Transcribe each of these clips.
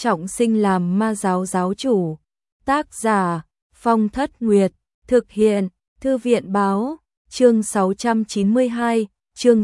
trọng sinh làm ma giáo giáo chủ. Tác giả Phong Thất Nguyệt, thực hiện Thư viện Báo. Chương 692, chương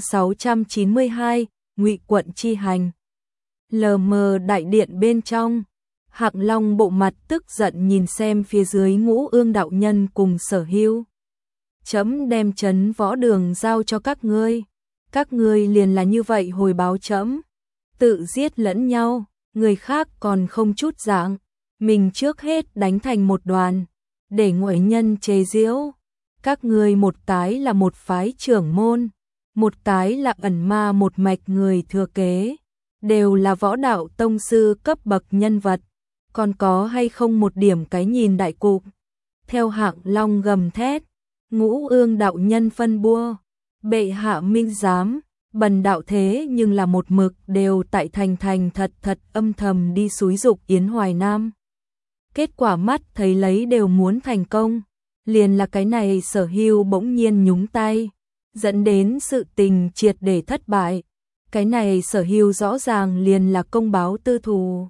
692, Ngụy Quận chi hành. Lờ mờ đại điện bên trong, Hạng Long bộ mặt tức giận nhìn xem phía dưới Ngũ Ương đạo nhân cùng Sở Hưu. Trẫm đem trấn võ đường giao cho các ngươi liền là như vậy hồi báo trẫm, tự giết lẫn nhau, người khác còn không chút dạng, mình trước hết đánh thành một đoàn, để ngoại nhân chế giễu. Các ngươi một cái là một phái trưởng môn, một cái là ẩn ma một mạch người thừa kế, đều là võ đạo tông sư cấp bậc nhân vật, còn có hay không một điểm cái nhìn đại cục. Theo Hạng Long gầm thét, Ngũ Ương đạo nhân phân bua, bệ hạ minh giám, bần đạo thế nhưng là một mực đều tại thành thật âm thầm đi xúi giục Yến Hoài Nam. Kết quả mắt thấy lấy đều muốn thành công, liền là cái này Sở Hưu bỗng nhiên nhúng tay, dẫn đến sự tình triệt để thất bại. Cái này Sở Hưu rõ ràng liền là công báo tư thù.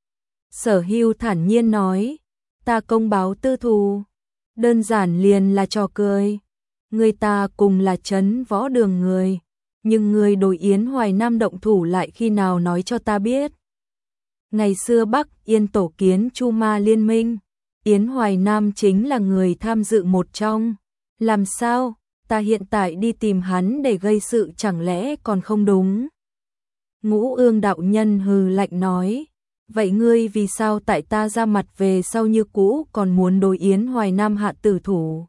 Sở Hưu thản nhiên nói, ta công báo tư thù, đơn giản liền là trò cười. Người ta cùng là trấn võ đường người, nhưng người đối Yến Hoài Nam động thủ lại khi nào nói cho ta biết. Ngày xưa Bắc Yên tổ kiến Chu Ma liên minh, Yến Hoài Nam chính là người tham dự một trong. Làm sao, ta hiện tại đi tìm hắn để gây sự chẳng lẽ còn không đúng? Ngũ Ương đạo nhân hừ lạnh nói, vậy ngươi vì sao tại ta ra mặt về sau như cũ còn muốn đối Yến Hoài Nam hạ tử thủ?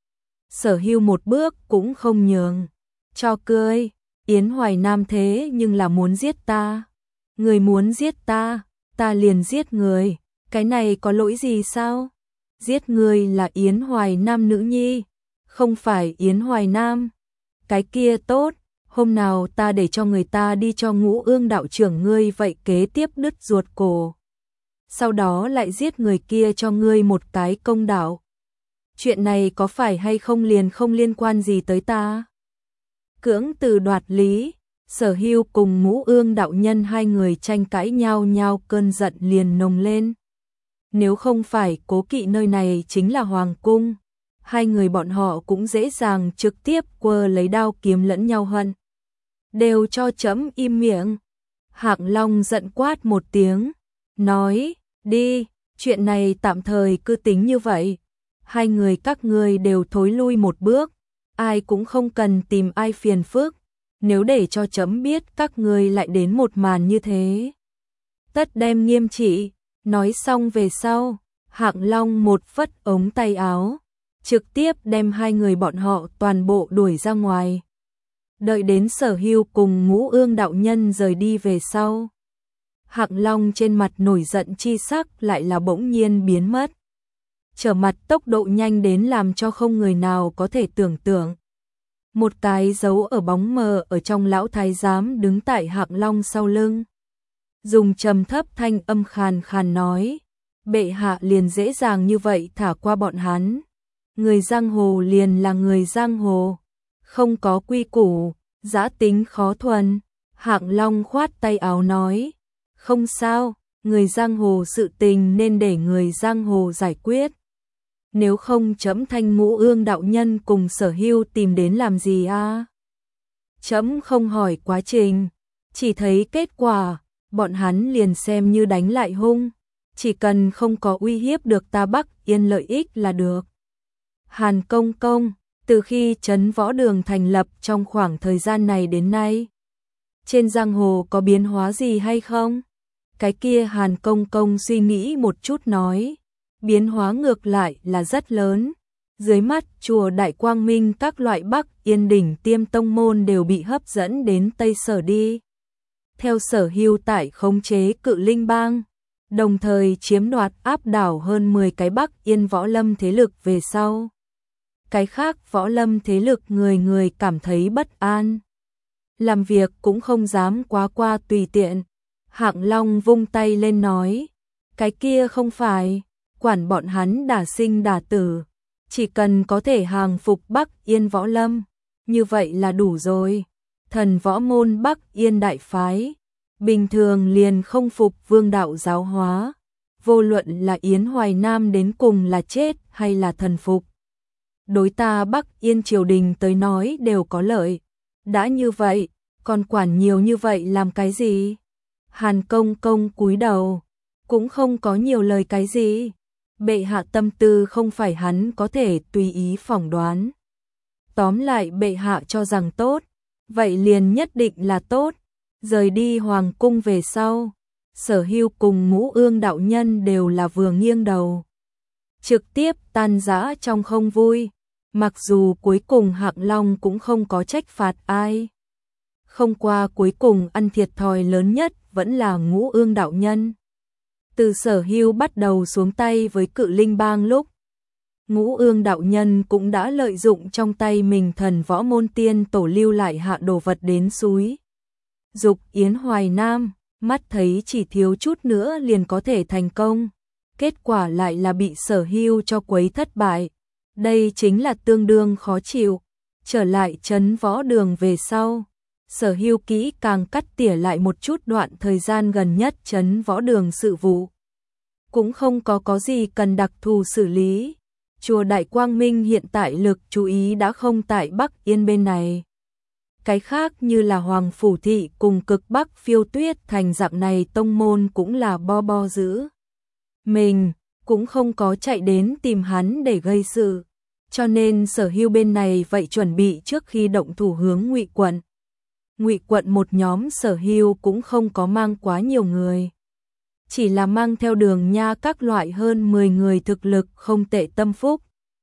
Sở Hưu một bước cũng không nhường, cho cười, Yến Hoài Nam thế nhưng là muốn giết ta. Người muốn giết ta, ta liền giết người, cái này có lỗi gì sao? Giết người là Yến Hoài Nam nữ nhi, không phải Yến Hoài Nam. Cái kia tốt, hôm nào ta để cho người ta đi cho Ngũ Ương đạo trưởng ngươi vậy kế tiếp đứt ruột cổ. Sau đó lại giết người kia cho ngươi một cái công đạo. Chuyện này có phải hay không liền không liên quan gì tới ta? Cưỡng từ đoạt lý, Sở Hưu cùng Ngũ Ương đạo nhân hai người tranh cãi nhau cơn giận liền nồng lên. Nếu không phải cố kỵ nơi này chính là hoàng cung, hai người bọn họ cũng dễ dàng trực tiếp quơ lấy đao kiếm lẫn nhau hận. Đều cho trẫm im miệng. Hạng Long giận quát một tiếng, nói, đi, chuyện này tạm thời cứ tính như vậy. Hai người các ngươi đều thối lui một bước, ai cũng không cần tìm ai phiền phức. Nếu để cho trẫm biết các ngươi lại đến một màn như thế, tất đem nghiêm trị. Nói xong về sau, Hạng Long một phất ống tay áo, trực tiếp đem hai người bọn họ toàn bộ đuổi ra ngoài. Đợi đến Sở Hưu cùng Ngũ Ương đạo nhân rời đi về sau, Hạng Long trên mặt nổi giận chi sắc lại là bỗng nhiên biến mất. Trở mặt tốc độ nhanh đến làm cho không người nào có thể tưởng tượng. Một cái dấu ở bóng mờ ở trong lão thái giám đứng tại Hạng Long sau lưng. Dùng trầm thấp thanh âm khàn khàn nói, bệ hạ liền dễ dàng như vậy thả qua bọn hắn. Người giang hồ liền là người giang hồ, không có quy củ, dã tính khó thuần. Hạng Long khoát tay áo nói, không sao, người giang hồ sự tình nên để người giang hồ giải quyết. Nếu không trẫm thanh Ngũ Ương đạo nhân cùng Sở Hưu tìm đến làm gì a? Trẫm không hỏi quá trình, chỉ thấy kết quả, bọn hắn liền xem như đánh lại hung, chỉ cần không có uy hiếp được ta Bắc Yên lợi ích là được. Hàn Công Công, từ khi trấn võ đường thành lập trong khoảng thời gian này đến nay, trên giang hồ có biến hóa gì hay không? Cái kia Hàn Công Công suy nghĩ một chút nói, biến hóa ngược lại là rất lớn. Dưới mắt chùa Đại Quang Minh các loại Bắc Yên đỉnh tiêm tông môn đều bị hấp dẫn đến Tây Sở đi. Theo Sở Hưu tại khống chế Cự Linh Bang, đồng thời chiếm đoạt áp đảo hơn 10 cái Bắc Yên võ lâm thế lực về sau. Cái khác võ lâm thế lực người cảm thấy bất an. Làm việc cũng không dám quá qua tùy tiện. Hạng Long vung tay lên nói, cái kia không phải, quản bọn hắn đả sinh đả tử, chỉ cần có thể hàng phục Bắc Yên võ lâm, như vậy là đủ rồi. Thần võ môn Bắc Yên đại phái, bình thường liền không phục vương đạo giáo hóa, vô luận là Yến Hoài Nam đến cùng là chết hay là thần phục. Đối ta Bắc Yên triều đình tới nói đều có lợi, đã như vậy, còn quản nhiều như vậy làm cái gì? Hàn Công Công cúi đầu, cũng không có nhiều lời cái gì. Bệ hạ tâm tư không phải hắn có thể tùy ý phỏng đoán. Tóm lại bệ hạ cho rằng tốt, vậy liền nhất định là tốt. Rời đi hoàng cung về sau, Sở Hưu cùng Ngũ Ương đạo nhân đều là vừa nghiêng đầu, trực tiếp tan rã trong không vui. Mặc dù cuối cùng Hạng Long cũng không có trách phạt ai. Không qua cuối cùng ăn thiệt thòi lớn nhất vẫn là Ngũ Ương đạo nhân. Từ Sở Hưu bắt đầu xuống tay với Cự Linh Bang lúc, Ngũ Ương đạo nhân cũng đã lợi dụng trong tay mình thần võ môn tiên tổ lưu lại hạ đồ vật đến súi dục Yến Hoài Nam, mắt thấy chỉ thiếu chút nữa liền có thể thành công, kết quả lại là bị Sở Hưu cho quấy thất bại. Đây chính là tương đương khó chịu. Trở lại trấn võ đường về sau, Sở Hưu kỹ càng cắt tỉa lại một chút đoạn thời gian gần nhất trấn võ đường sự vụ. Cũng không có gì cần đặc thù xử lý. Chùa Đại Quang Minh hiện tại lực chú ý đã không tại Bắc Yên bên này. Cái khác như là Hoàng Phủ Thị cùng cực Bắc Phiêu Tuyết thành dạng này tông môn cũng là bo giữ. Mình cũng không có chạy đến tìm hắn để gây sự. Cho nên Sở Hưu bên này vậy chuẩn bị trước khi động thủ hướng Ngụy quận. Ngụy quận một nhóm Sở Hưu cũng không có mang quá nhiều người. Chỉ là mang theo Đường Nha các loại hơn 10 người thực lực không tệ tâm phúc.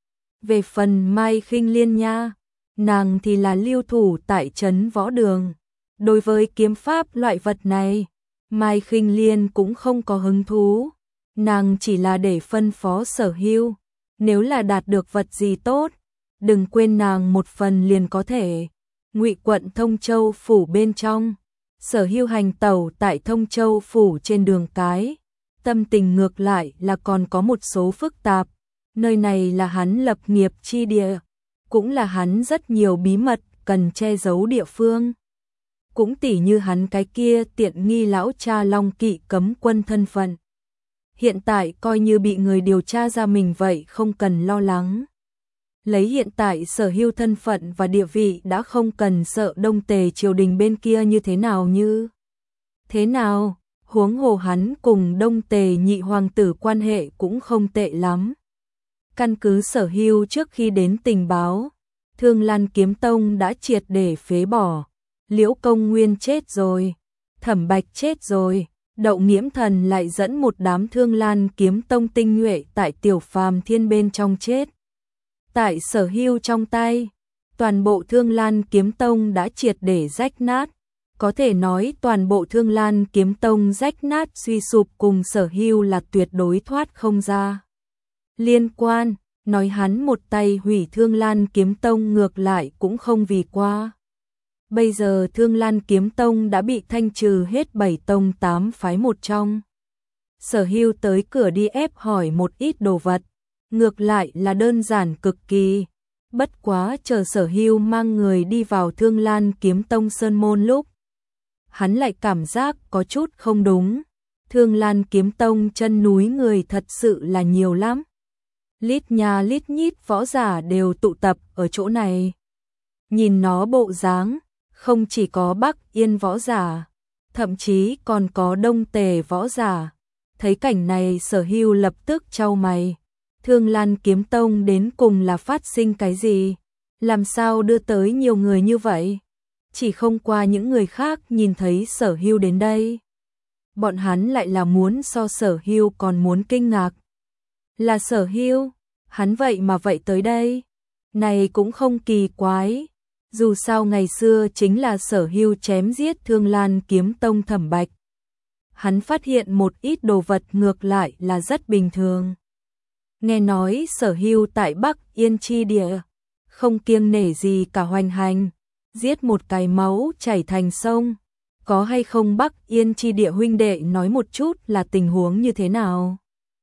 Về phần Mai Khinh Liên nha, nàng thì là lưu thủ tại trấn võ đường. Đối với kiếm pháp loại vật này, Mai Khinh Liên cũng không có hứng thú. Nàng chỉ là để phân phó Sở Hưu, nếu là đạt được vật gì tốt, đừng quên nàng một phần liền có thể. Ngụy quận Thông Châu phủ bên trong, Sở Hưu hành tẩu tại Thông Châu phủ trên đường cái, tâm tình ngược lại là còn có một số phức tạp. Nơi này là hắn lập nghiệp chi địa, cũng là hắn rất nhiều bí mật cần che giấu địa phương. Cũng tỉ như hắn cái kia tiện nghi lão cha Long Kỵ cấm quân thân phận. Hiện tại coi như bị người điều tra ra mình vậy không cần lo lắng. Lấy hiện tại Sở Hưu thân phận và địa vị đã không cần sợ Đông Tề triều đình bên kia như thế nào như. Thế nào, huống hồ hắn cùng Đông Tề nhị hoàng tử quan hệ cũng không tệ lắm. Căn cứ Sở Hưu trước khi đến tình báo, Thương Lan Kiếm Tông đã triệt để phế bỏ. Liễu Công Nguyên chết rồi, Thẩm Bạch chết rồi. Đậu Nghiễm Thần lại dẫn một đám Thương Lan Kiếm Tông tinh nhuệ tại Tiểu Phàm Thiên bên trong chết. Tại Sở Hưu trong tay, toàn bộ Thương Lan Kiếm Tông đã triệt để rách nát. Có thể nói toàn bộ Thương Lan Kiếm Tông rách nát suy sụp cùng Sở Hưu là tuyệt đối thoát không ra liên quan. Nói hắn một tay hủy Thương Lan Kiếm Tông ngược lại cũng không vì qua. Bây giờ Thương Lan Kiếm Tông đã bị thanh trừ hết 7 tông 8 phái một trong. Sở Hưu tới cửa đi ép hỏi một ít đồ vật, ngược lại là đơn giản cực kỳ. Bất quá chờ Sở Hưu mang người đi vào Thương Lan Kiếm Tông sơn môn lúc, hắn lại cảm giác có chút không đúng. Thương Lan Kiếm Tông chân núi người thật sự là nhiều lắm. Lít nhà lít nhít võ giả đều tụ tập ở chỗ này. Nhìn nó bộ dáng, không chỉ có Bắc Yên võ giả, thậm chí còn có Đông Tề võ giả. Thấy cảnh này Sở Hưu lập tức chau mày. Thương Lan Kiếm Tông đến cùng là phát sinh cái gì? Làm sao đưa tới nhiều người như vậy? Chỉ không qua những người khác nhìn thấy Sở Hưu đến đây, bọn hắn lại là muốn so Sở Hưu còn muốn kinh ngạc. Là Sở Hưu, hắn vậy mà vậy tới đây. Này cũng không kỳ quái. Dù sao ngày xưa chính là Sở Hưu chém giết Thương Lan Kiếm Tông Thẩm Bạch. Hắn phát hiện một ít đồ vật ngược lại là rất bình thường. Nghe nói Sở Hưu tại Bắc Yên chi địa, không kiêng nể gì cả hoành hành, giết một cái máu chảy thành sông. Có hay không Bắc Yên chi địa huynh đệ nói một chút là tình huống như thế nào?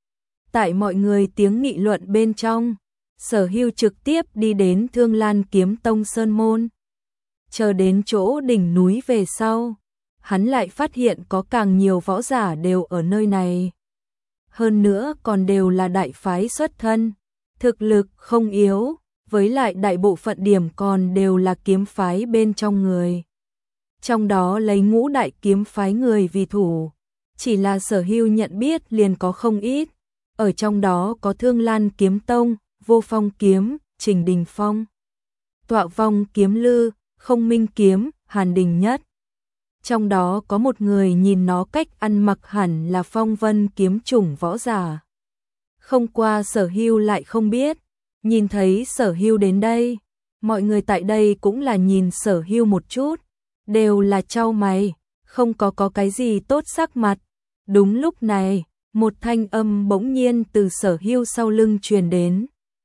Tại mọi người tiếng nghị luận bên trong, Sở Hưu trực tiếp đi đến Thương Lan Kiếm Tông sơn môn. Chờ đến chỗ đỉnh núi về sau, hắn lại phát hiện có càng nhiều võ giả đều ở nơi này. Hơn nữa còn đều là đại phái xuất thân, thực lực không yếu, với lại đại bộ phận điểm còn đều là kiếm phái bên trong người. Trong đó lấy Ngũ đại kiếm phái người vì thủ, chỉ là Sở Hưu nhận biết liền có không ít, ở trong đó có Thương Lan kiếm tông, Vô Phong kiếm, Trình Đình Phong, Tọa Vong kiếm lư, Không Minh kiếm, Hàn Đình Nhất. Trong đó có một người nhìn nó cách ăn mặc hẳn là Phong Vân kiếm chủng võ giả. Không qua Sở Hưu lại không biết, nhìn thấy Sở Hưu đến đây, mọi người tại đây cũng là nhìn Sở Hưu một chút, đều là chau mày, không có cái gì tốt sắc mặt. Đúng lúc này, một thanh âm bỗng nhiên từ Sở Hưu sau lưng truyền đến.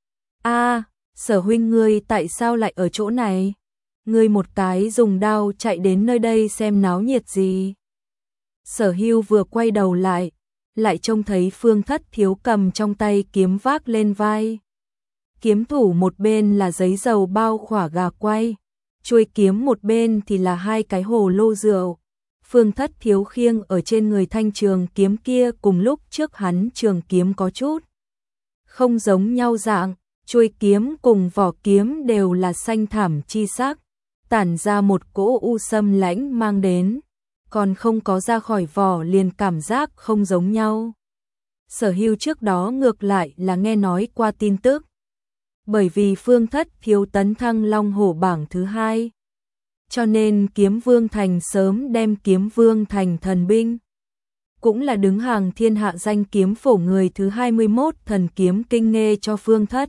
A, Sở huynh ngươi tại sao lại ở chỗ này? Ngươi một cái dùng đao chạy đến nơi đây xem náo nhiệt gì? Sở Hưu vừa quay đầu lại trông thấy Phương Thất Thiếu cầm trong tay kiếm vác lên vai. Kiếm thủ một bên là giấy dầu bao khỏa gà quay, chuôi kiếm một bên thì là hai cái hồ lô rượu. Phương Thất Thiếu khiêng ở trên người thanh trường kiếm kia cùng lúc trước hắn trường kiếm có chút không giống nhau dạng, chuôi kiếm cùng vỏ kiếm đều là xanh thẳm chi sắc, tản ra một cỗ u sâm lãnh mang đến, còn không có ra khỏi vỏ liền cảm giác không giống nhau. Sở Hưu trước đó ngược lại là nghe nói qua tin tức, bởi vì Phương Thất Thiếu tấn thăng Long Hổ bảng thứ 2, cho nên Kiếm Vương Thành sớm đem Kiếm Vương Thành thần binh, cũng là đứng hàng thiên hạ danh kiếm phổ người thứ 21 thần kiếm kinh nghê cho Phương Thất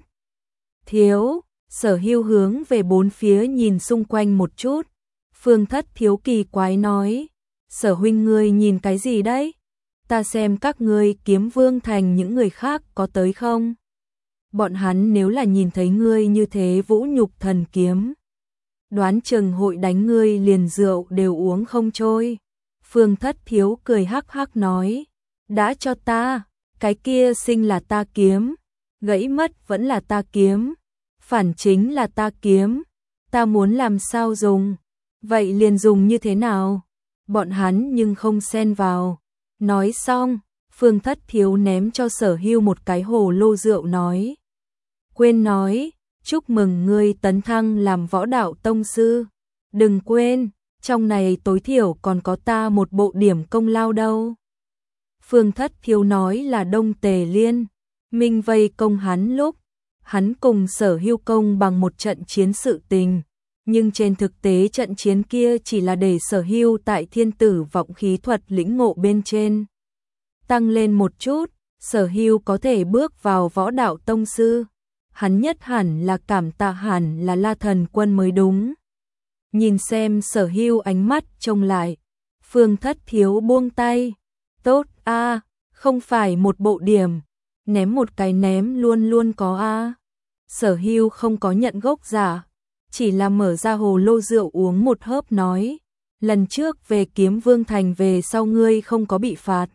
Thiếu. Sở Hưu hướng về bốn phía nhìn xung quanh một chút, Phương Thất Thiếu kỳ quái nói, Sở huynh ngươi nhìn cái gì đấy? Ta xem các ngươi Kiếm Vương Thành những người khác có tới không? Bọn hắn nếu là nhìn thấy ngươi như thế vũ nhục thần kiếm, đoán chừng hội đánh ngươi liền rượu đều uống không trôi. Phương Thất Thiếu cười hắc hắc nói, đã cho ta, cái kia sinh là ta kiếm, gãy mất vẫn là ta kiếm, phản chính là ta kiếm, ta muốn làm sao dùng, vậy liền dùng như thế nào? Bọn hắn nhưng không xen vào. Nói xong, Phương Thất Thiếu ném cho Sở Hưu một cái hồ lô rượu nói, quên nói, chúc mừng ngươi tấn thăng làm võ đạo tông sư, đừng quên, trong này tối thiểu còn có ta một bộ điểm công lao đâu. Phương Thất Thiếu nói là Đông Tề Liên minh vây công hắn lúc, hắn cùng Sở Hưu công bằng một trận chiến sự tình, nhưng trên thực tế trận chiến kia chỉ là để Sở Hưu tại thiên tử vọng khí thuật lĩnh ngộ bên trên tăng lên một chút, Sở Hưu có thể bước vào võ đạo tông sư, hắn nhất hẳn là cảm tạ hẳn là La Thần Quân mới đúng. Nhìn xem Sở Hưu ánh mắt trông lại, Phương Thất Thiếu buông tay, tốt a, không phải một bộ điểm, ném một cái ném luôn luôn có a. Sở Hưu không có nhận gốc giả, chỉ là mở ra hồ lô rượu uống một hớp nói, lần trước về Kiếm Vương Thành về sau ngươi không có bị phạt.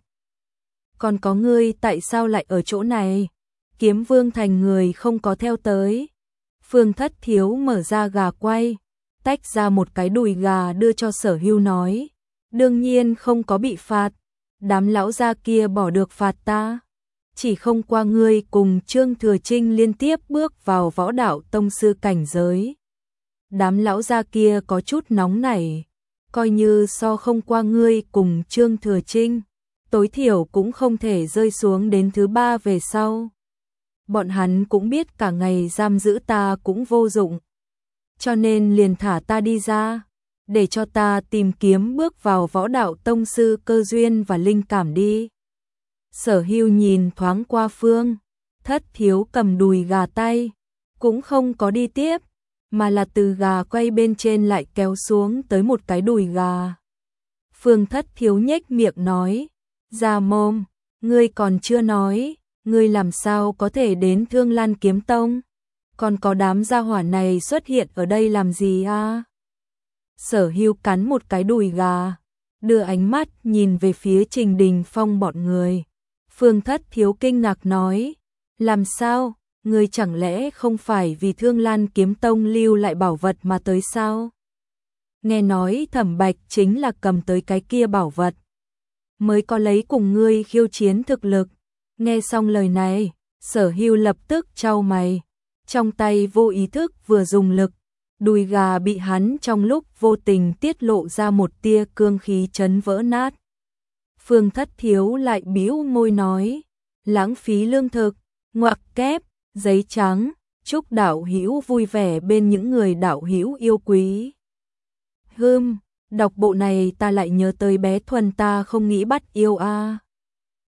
Còn có ngươi tại sao lại ở chỗ này? Kiếm Vương Thành người không có theo tới. Phương Thất Thiếu mở ra gà quay, tách ra một cái đùi gà đưa cho Sở Hưu nói, đương nhiên không có bị phạt, đám lão gia kia bỏ được phạt ta. Chỉ không qua ngươi cùng Trương Thừa Trinh liên tiếp bước vào võ đạo tông sư cảnh giới. Đám lão gia kia có chút nóng nảy, coi như so không qua ngươi cùng Trương Thừa Trinh, tối thiểu cũng không thể rơi xuống đến thứ 3 về sau. Bọn hắn cũng biết cả ngày giam giữ ta cũng vô dụng, cho nên liền thả ta đi ra, để cho ta tìm kiếm bước vào võ đạo tông sư cơ duyên và linh cảm đi. Sở Hưu nhìn thoáng qua Phương Thất Thiếu cầm đùi gà tay, cũng không có đi tiếp, mà là từ gà quay bên trên lại kéo xuống tới một cái đùi gà. Phương Thất Thiếu nhếch miệng nói, ra mồm, ngươi còn chưa nói, ngươi làm sao có thể đến Thương Lan Kiếm Tông? Còn có đám gia hỏa này xuất hiện ở đây làm gì a? Sở Hưu cắn một cái đùi gà, đưa ánh mắt nhìn về phía Trình Đình Phong bọn người. Phương Thất Thiếu kinh ngạc nói, làm sao, ngươi chẳng lẽ không phải vì Thương Lan Kiếm Tông lưu lại bảo vật mà tới sao? nghe nói Thẩm Bạch chính là cầm tới cái kia bảo vật, mới có lấy cùng ngươi khiêu chiến thực lực. Nghe xong lời này, Sở Hưu lập tức chau mày, trong tay vô ý thức vừa dùng lực, đùi gà bị hắn trong lúc vô tình tiết lộ ra một tia cương khí chấn vỡ nát. Phương Thất Thiếu lại bĩu môi nói, lãng phí lương thực, ngoặc kép, giấy trắng, chúc đạo hữu vui vẻ bên những người đạo hữu yêu quý. Đọc bộ này ta lại nhớ tới bé Thuần ta không nghĩ bắt yêu a.